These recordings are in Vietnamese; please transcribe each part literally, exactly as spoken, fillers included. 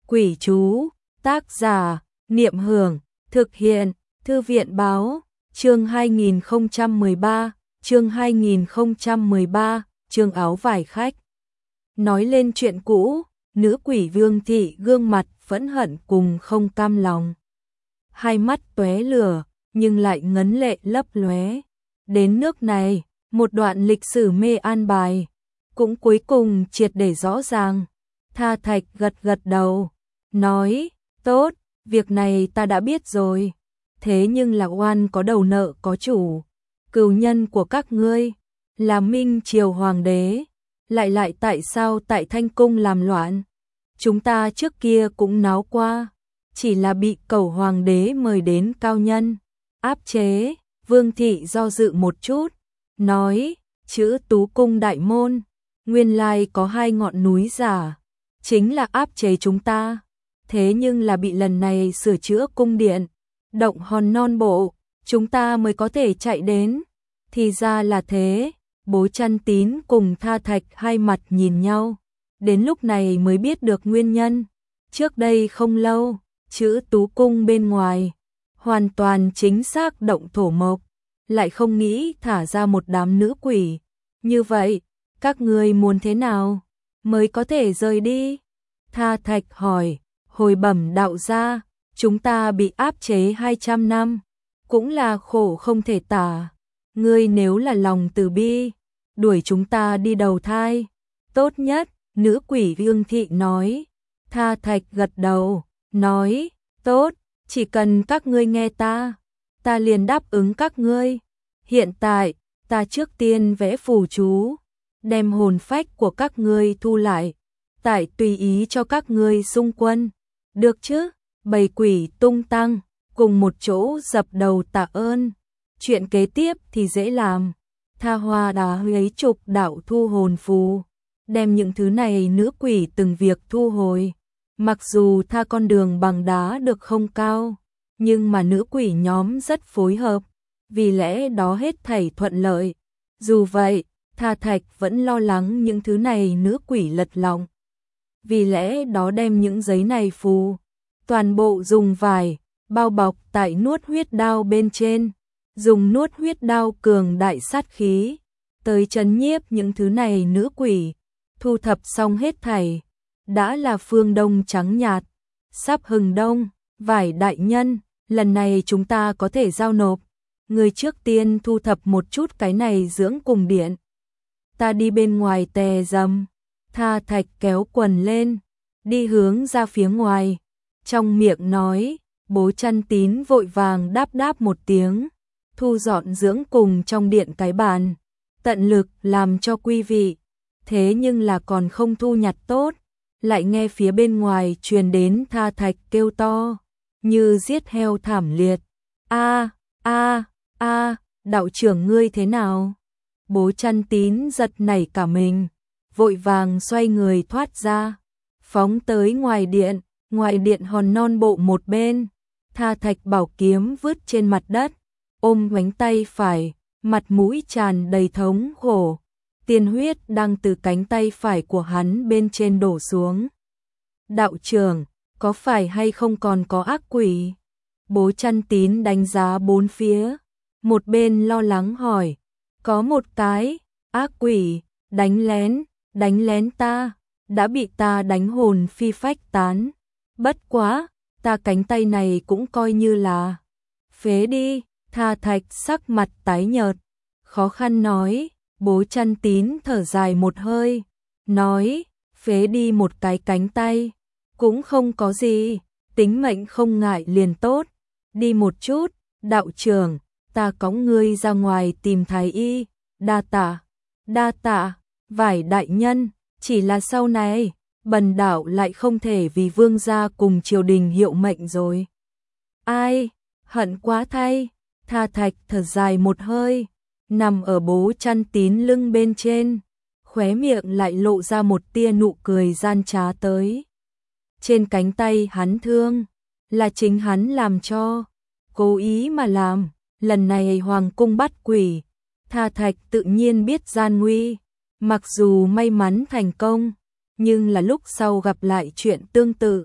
Quỷ chú, tác giả, Niệm Hưởng, thực hiện, Thư viện báo, chương hai nghìn không trăm mười ba, chương hai nghìn không trăm mười ba, chương áo vải khách. Nói lên chuyện cũ, nữ quỷ Vương Thị gương mặt phẫn hận cùng không cam lòng. Hai mắt tóe lửa, nhưng lại ngấn lệ lấp lóe. Đến nước này, một đoạn lịch sử mê an bài, cũng cuối cùng triệt để rõ ràng. Tha Thạch gật gật đầu, nói, tốt, việc này ta đã biết rồi. Thế nhưng là oan có đầu nợ có chủ. Cừu nhân của các ngươi là Minh Triều Hoàng đế, lại lại tại sao tại Thanh Cung làm loạn? Chúng ta trước kia cũng náo qua, chỉ là bị Cẩu Hoàng đế mời đến cao nhân áp chế. Vương Thị do dự một chút, nói, chữ Tú Cung đại môn, nguyên lai có hai ngọn núi giả, chính là áp chế chúng ta. Thế nhưng là bị lần này sửa chữa cung điện, động hòn non bộ, chúng ta mới có thể chạy đến. Thì ra là thế. Bố Chăn Tín cùng Tha Thạch hai mặt nhìn nhau, đến lúc này mới biết được nguyên nhân. Trước đây không lâu, chữ Tú Cung bên ngoài hoàn toàn chính xác động thổ mộc, lại không nghĩ thả ra một đám nữ quỷ. Như vậy, các ngươi muốn thế nào mới có thể rời đi? Tha Thạch hỏi. Hồi bẩm đạo gia, chúng ta bị áp chế hai trăm năm, cũng là khổ không thể tả. Ngươi nếu là lòng từ bi, đuổi chúng ta đi đầu thai, tốt nhất. Nữ quỷ Vương Thị nói. Tha Thạch gật đầu, nói, tốt, chỉ cần các ngươi nghe ta, ta liền đáp ứng các ngươi. Hiện tại, ta trước tiên vẽ phù chú, đem hồn phách của các ngươi thu lại, tại tùy ý cho các ngươi xung quân. Được chứ? Bầy quỷ tung tăng, cùng một chỗ dập đầu tạ ơn. Chuyện kế tiếp thì dễ làm. Tha Hoa đã lấy chục đạo thu hồn phù, đem những thứ này nữ quỷ từng việc thu hồi. Mặc dù tha con đường bằng đá được không cao, nhưng mà nữ quỷ nhóm rất phối hợp, vì lẽ đó hết thảy thuận lợi. Dù vậy, Tha Thạch vẫn lo lắng những thứ này nữ quỷ lật lọng, vì lẽ đó đem những giấy này phù toàn bộ dùng vải bao bọc tại nuốt huyết đao bên trên, dùng nuốt huyết đao cường đại sát khí tới trấn nhiếp những thứ này nữ quỷ. Thu thập xong hết thảy, đã là phương đông trắng nhạt, sắp hừng đông. Vải đại nhân, lần này chúng ta có thể giao nộp. Người trước tiên thu thập một chút cái này dưỡng cùng điện, ta đi bên ngoài tè dầm. Tha Thạch kéo quần lên, đi hướng ra phía ngoài, trong miệng nói. Bố Chăn Tín vội vàng đáp đáp một tiếng, thu dọn dưỡng cùng trong điện cái bàn, tận lực làm cho quý vị. Thế nhưng là còn không thu nhặt tốt, lại nghe phía bên ngoài truyền đến Tha Thạch kêu to, như giết heo thảm liệt. A a a, đạo trưởng ngươi thế nào? Bố Chăn Tín giật nảy cả mình, vội vàng xoay người thoát ra, phóng tới ngoài điện. Ngoài điện hòn non bộ một bên, Tha Thạch bảo kiếm vứt trên mặt đất, ôm cánh tay phải, mặt mũi tràn đầy thống khổ. Tiên huyết đang từ cánh tay phải của hắn bên trên đổ xuống. Đạo trưởng, có phải hay không còn có ác quỷ? Bố Chăn Tín đánh giá bốn phía, một bên lo lắng hỏi. Có một cái ác quỷ đánh lén, đánh lén ta, đã bị ta đánh hồn phi phách tán. Bất quá, ta cánh tay này cũng coi như là phế đi. Tha Thạch sắc mặt tái nhợt, khó khăn nói. Bố Chăn Tín thở dài một hơi, nói, phế đi một cái cánh tay, cũng không có gì, tính mệnh không ngại liền tốt. Đi một chút, đạo trưởng, ta cõng ngươi ra ngoài tìm thái y. Đa tạ, đa tạ, Vải đại nhân, chỉ là sau này, bần đạo lại không thể vì vương gia cùng triều đình hiệu mệnh rồi. Ai, hận quá thay. Tha Thạch thở dài một hơi, nằm ở Bố Chăn Tín lưng bên trên, khóe miệng lại lộ ra một tia nụ cười gian trá tới. Trên cánh tay hắn thương, là chính hắn làm cho, cố ý mà làm. Lần này hoàng cung bắt quỷ, Tha Thạch tự nhiên biết gian nguy, mặc dù may mắn thành công, nhưng là lúc sau gặp lại chuyện tương tự,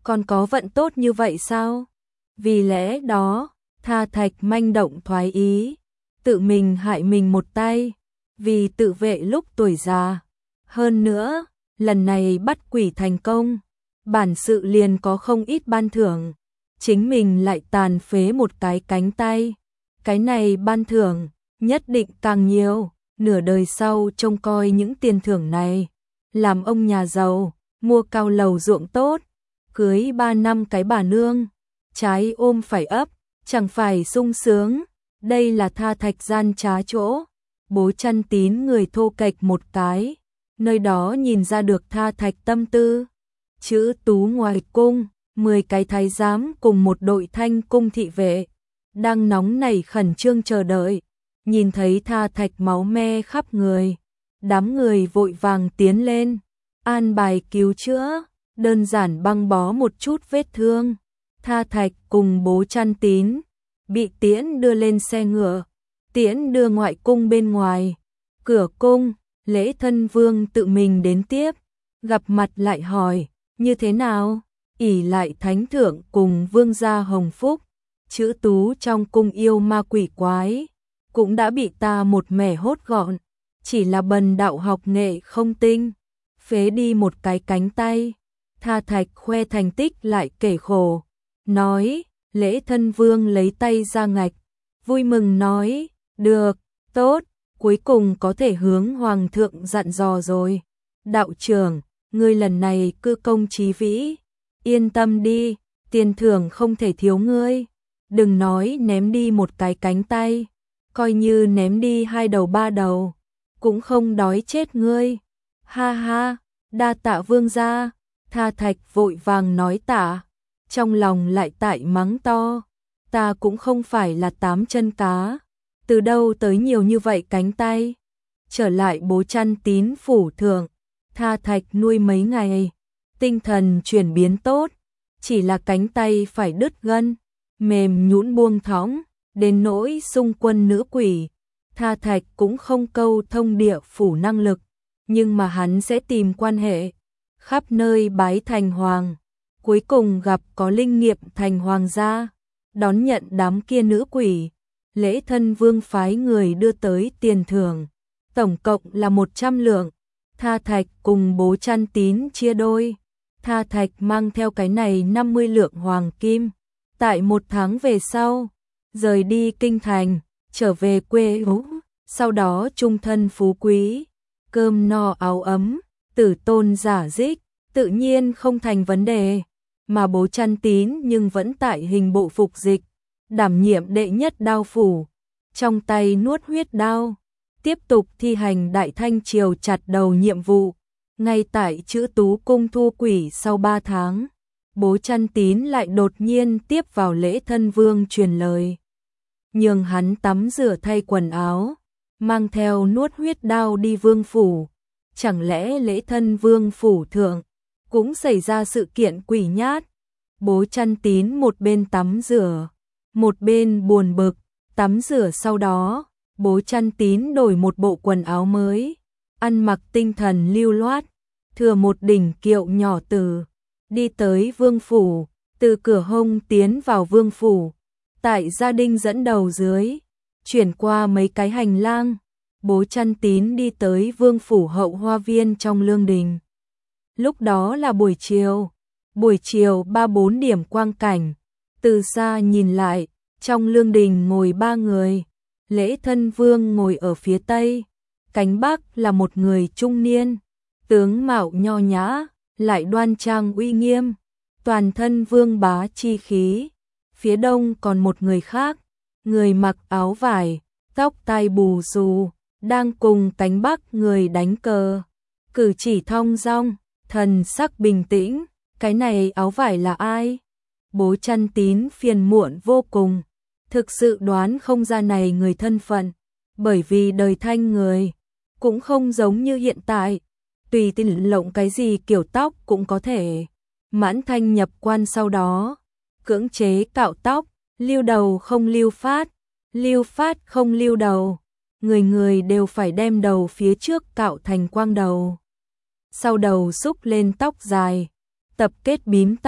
còn có vận tốt như vậy sao? Vì lẽ đó, Tha Thạch manh động thoái ý, tự mình hại mình một tay, vì tự vệ lúc tuổi già. Hơn nữa, lần này bắt quỷ thành công, bản sự liền có không ít ban thưởng, chính mình lại tàn phế một cái cánh tay. Cái này ban thưởng, nhất định càng nhiều, nửa đời sau trông coi những tiền thưởng này, làm ông nhà giàu, mua cao lầu ruộng tốt, cưới ba năm cái bà nương, trái ôm phải ấp, chẳng phải sung sướng. Đây là Tha Thạch gian trá chỗ. Bố Chăn Tín người thô kệch một cái, nơi đó nhìn ra được Tha Thạch tâm tư. Chữ Tú ngoài cung, mười cái thái giám cùng một đội thanh cung thị vệ, đang nóng nảy khẩn trương chờ đợi, nhìn thấy Tha Thạch máu me khắp người, đám người vội vàng tiến lên, an bài cứu chữa, đơn giản băng bó một chút vết thương. Tha Thạch cùng Bố Chăn Tín bị tiễn đưa lên xe ngựa, tiễn đưa ngoại cung bên ngoài. Cửa cung, Lễ Thân Vương tự mình đến tiếp, gặp mặt lại hỏi, như thế nào? Ỷ lại thánh thượng cùng vương gia hồng phúc, chữ Tú trong cung yêu ma quỷ quái, cũng đã bị ta một mẻ hốt gọn, chỉ là bần đạo học nghệ không tinh, phế đi một cái cánh tay. Tha Thạch khoe thành tích lại kể khổ, nói. Lễ Thân Vương lấy tay ra ngạch, vui mừng nói, được, tốt, cuối cùng có thể hướng Hoàng thượng dặn dò rồi. Đạo trưởng, ngươi lần này cư công chí vĩ, yên tâm đi, tiền thưởng không thể thiếu ngươi. Đừng nói ném đi một cái cánh tay, coi như ném đi hai đầu ba đầu, cũng không đói chết ngươi. Ha ha, đa tạ vương gia. Tha Thạch vội vàng nói tạ, trong lòng lại tại mắng to, ta cũng không phải là tám chân cá, từ đâu tới nhiều như vậy cánh tay. Trở lại Bố Chăn Tín phủ thượng, Tha Thạch nuôi mấy ngày, tinh thần chuyển biến tốt, chỉ là cánh tay phải đứt gân, mềm nhũn buông thõng, đến nỗi xung quân nữ quỷ, Tha Thạch cũng không câu thông địa phủ năng lực, nhưng mà hắn sẽ tìm quan hệ, khắp nơi bái thành hoàng. Cuối cùng gặp có linh nghiệm thành hoàng gia, đón nhận đám kia nữ quỷ. Lễ Thân Vương phái người đưa tới tiền thưởng, tổng cộng là một trăm lượng. Tha Thạch cùng Bố Chăn Tín chia đôi, Tha Thạch mang theo cái này năm mươi lượng hoàng kim. Tại một tháng về sau, rời đi kinh thành, trở về quê ú, sau đó trung thân phú quý, cơm no áo ấm, tử tôn giả dích, tự nhiên không thành vấn đề. Mà Bố Chăn Tín nhưng vẫn tại hình bộ phục dịch, đảm nhiệm đệ nhất đao phủ, trong tay nuốt huyết đao, tiếp tục thi hành Đại Thanh triều chặt đầu nhiệm vụ. Ngay tại chữ Tú cung thu quỷ sau ba tháng, Bố Chăn Tín lại đột nhiên tiếp vào Lễ Thân Vương truyền lời, nhường hắn tắm rửa thay quần áo, mang theo nuốt huyết đao đi vương phủ. Chẳng lẽ Lễ Thân Vương phủ thượng cũng xảy ra sự kiện quỷ nhát? Bố Chăn Tín một bên tắm rửa, một bên buồn bực. Tắm rửa sau đó, Bố Chăn Tín đổi một bộ quần áo mới, ăn mặc tinh thần lưu loát, thừa một đỉnh kiệu nhỏ từ, đi tới vương phủ, từ cửa hông tiến vào vương phủ, tại gia đình dẫn đầu dưới, chuyển qua mấy cái hành lang, Bố Chăn Tín đi tới vương phủ hậu hoa viên trong lương đình. Lúc đó là buổi chiều, buổi chiều ba bốn điểm quang cảnh, từ xa nhìn lại, trong lương đình ngồi ba người, Lễ Thân Vương ngồi ở phía tây, cánh bắc là một người trung niên, tướng mạo nho nhã, lại đoan trang uy nghiêm, toàn thân vương bá chi khí. Phía đông còn một người khác, người mặc áo vải, tóc tai bù xù, đang cùng cánh bắc người đánh cờ, cử chỉ thong dong, thần sắc bình tĩnh. Cái này áo vải là ai? Bố Chăn Tín phiền muộn vô cùng, thực sự đoán không ra này người thân phận, bởi vì đời Thanh người cũng không giống như hiện tại, tùy tiện lộng cái gì kiểu tóc cũng có thể. Mãn Thanh nhập quan sau đó, cưỡng chế cạo tóc, lưu đầu không lưu phát, lưu phát không lưu đầu, người người đều phải đem đầu phía trước cạo thành quang đầu, sau đầu xúc lên tóc dài, tập kết bím tóc,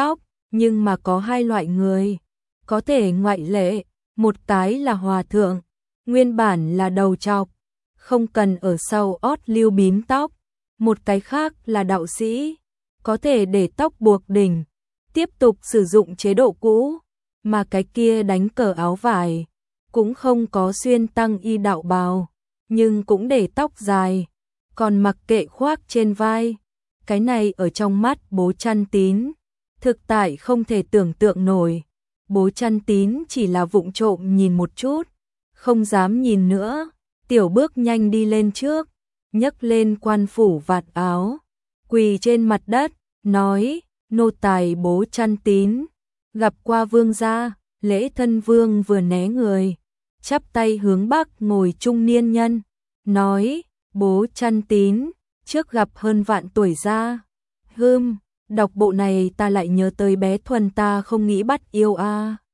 Nhưng mà có hai loại người, có thể ngoại lệ, một cái là hòa thượng, nguyên bản là đầu trọc, không cần ở sau ót lưu bím tóc, một cái khác là đạo sĩ, có thể để tóc buộc đỉnh, tiếp tục sử dụng chế độ cũ, mà cái kia đánh cờ áo vải, cũng không có xuyên tăng y đạo bào, nhưng cũng để tóc dài, còn mặc kệ khoác trên vai. Cái này ở trong mắt Bố Chăn Tín, thực tại không thể tưởng tượng nổi. Bố Chăn Tín chỉ là vụng trộm nhìn một chút, không dám nhìn nữa, tiểu bước nhanh đi lên trước, nhấc lên quan phủ vạt áo, quỳ trên mặt đất, nói, nô tài Bố Chăn Tín, gặp qua vương gia. Lễ Thân Vương vừa né người, chắp tay hướng bắc ngồi trung niên nhân, nói, Bố Chăn Tín, trước gặp hơn vạn tuổi gia. Hưm, đọc bộ này ta lại nhớ tới bé Thuần ta không nghĩ bắt yêu a. À.